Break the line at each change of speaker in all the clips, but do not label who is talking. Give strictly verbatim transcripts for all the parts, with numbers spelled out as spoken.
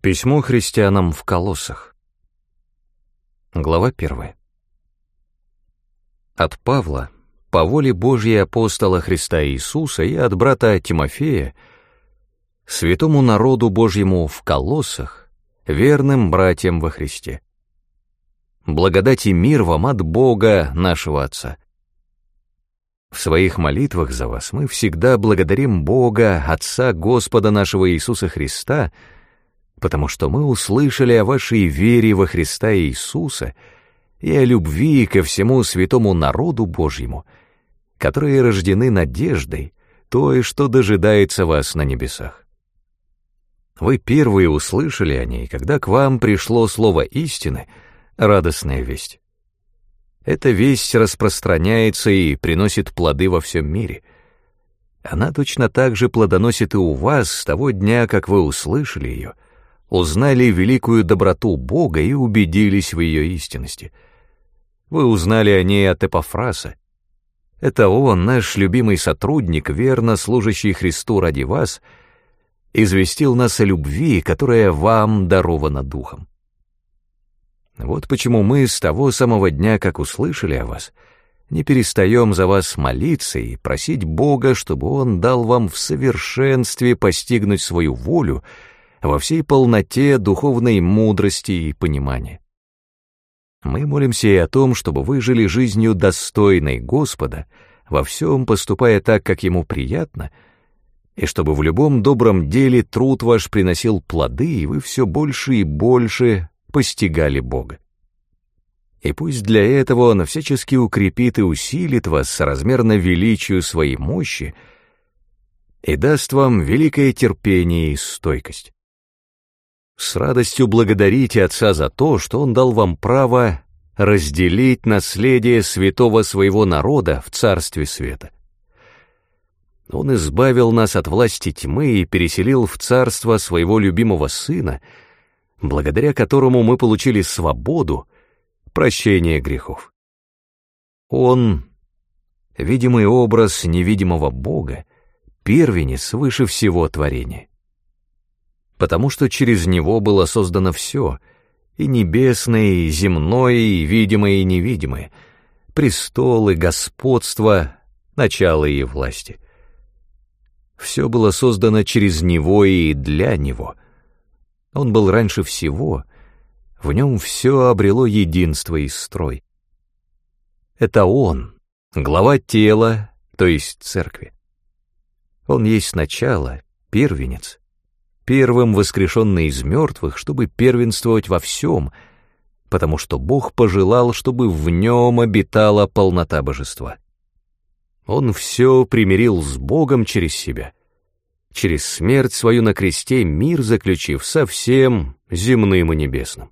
Письмо христианам в Колоссах. Глава первая. От Павла, по воле Божьей апостола Христа Иисуса, и от брата Тимофея, святому народу Божьему в Колоссах, верным братьям во Христе. Благодать и мир вам от Бога нашего Отца. В своих молитвах за вас мы всегда благодарим Бога, Отца Господа нашего Иисуса Христа, потому что мы услышали о вашей вере во Христа Иисуса и о любви ко всему святому народу Божьему, которые рождены надеждой, той, что дожидается вас на небесах. Вы первые услышали о ней, когда к вам пришло слово истины, радостная весть. Эта весть распространяется и приносит плоды во всем мире. Она точно так же плодоносит и у вас с того дня, как вы услышали ее, узнали великую доброту Бога и убедились в ее истинности. Вы узнали о ней от Эпафраса. Это он, наш любимый сотрудник, верно служащий Христу ради вас, известил нас о любви, которая вам дарована Духом. Вот почему мы с того самого дня, как услышали о вас, не перестаем за вас молиться и просить Бога, чтобы Он дал вам в совершенстве постигнуть свою волю во всей полноте духовной мудрости и понимания. Мы молимся и о том, чтобы вы жили жизнью достойной Господа, во всем поступая так, как Ему приятно, и чтобы в любом добром деле труд ваш приносил плоды, и вы все больше и больше постигали Бога. И пусть для этого Он всячески укрепит и усилит вас соразмерно величию своей мощи и даст вам великое терпение и стойкость. С радостью благодарите Отца за то, что Он дал вам право разделить наследие святого своего народа в Царстве Света. Он избавил нас от власти тьмы и переселил в царство своего любимого Сына, благодаря которому мы получили свободу, прощение грехов. Он — видимый образ невидимого Бога, первенец выше всего творения. Потому что через Него было создано все, и небесное, и земное, и видимое, и невидимое, престолы, господство, начало и власти. Все было создано через Него и для Него. Он был раньше всего, в Нем все обрело единство и строй. Это Он, глава тела, то есть церкви. Он есть начало, первенец, первым воскрешенный из мертвых, чтобы первенствовать во всем, потому что Бог пожелал, чтобы в Нем обитала полнота божества. Он все примирил с Богом через себя, через смерть свою на кресте мир заключив со всем земным и небесным.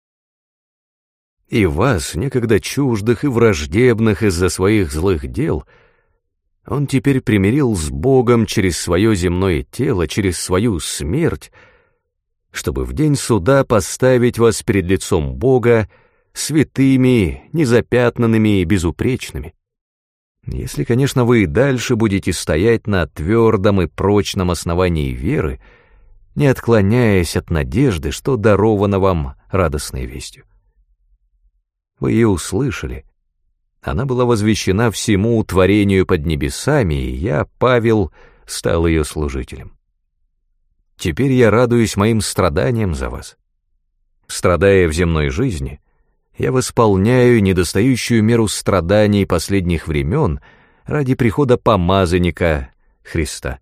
И вас, некогда чуждых и враждебных из-за своих злых дел, Он теперь примирил с Богом через свое земное тело, через свою смерть, чтобы в день суда поставить вас перед лицом Бога святыми, незапятнанными и безупречными. Если, конечно, вы и дальше будете стоять на твердом и прочном основании веры, не отклоняясь от надежды, что даровано вам радостной вестью. Вы ее услышали. Она была возвещена всему творению под небесами, и я, Павел, стал ее служителем. Теперь я радуюсь моим страданиям за вас. Страдая в земной жизни, я восполняю недостающую меру страданий последних времен ради прихода помазанника Христа.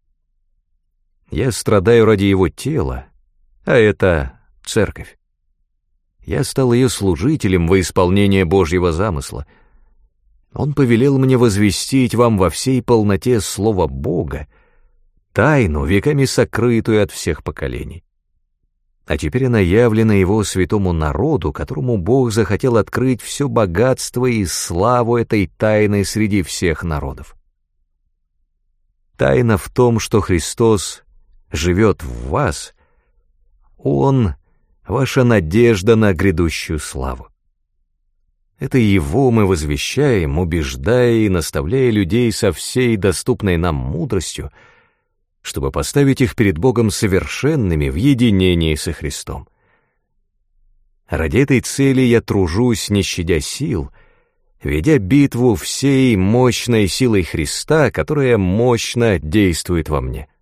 Я страдаю ради Его тела, а это церковь. Я стал ее служителем во исполнение Божьего замысла. Он повелел мне возвестить вам во всей полноте Слово Бога, тайну, веками сокрытую от всех поколений. А теперь она явлена Его святому народу, которому Бог захотел открыть все богатство и славу этой тайны среди всех народов. Тайна в том, что Христос живет в вас, Он — ваша надежда на грядущую славу. Это Его мы возвещаем, убеждая и наставляя людей со всей доступной нам мудростью, чтобы поставить их перед Богом совершенными в единении со Христом. Ради этой цели я тружусь, не щадя сил, ведя битву всей мощной силой Христа, которая мощно действует во мне.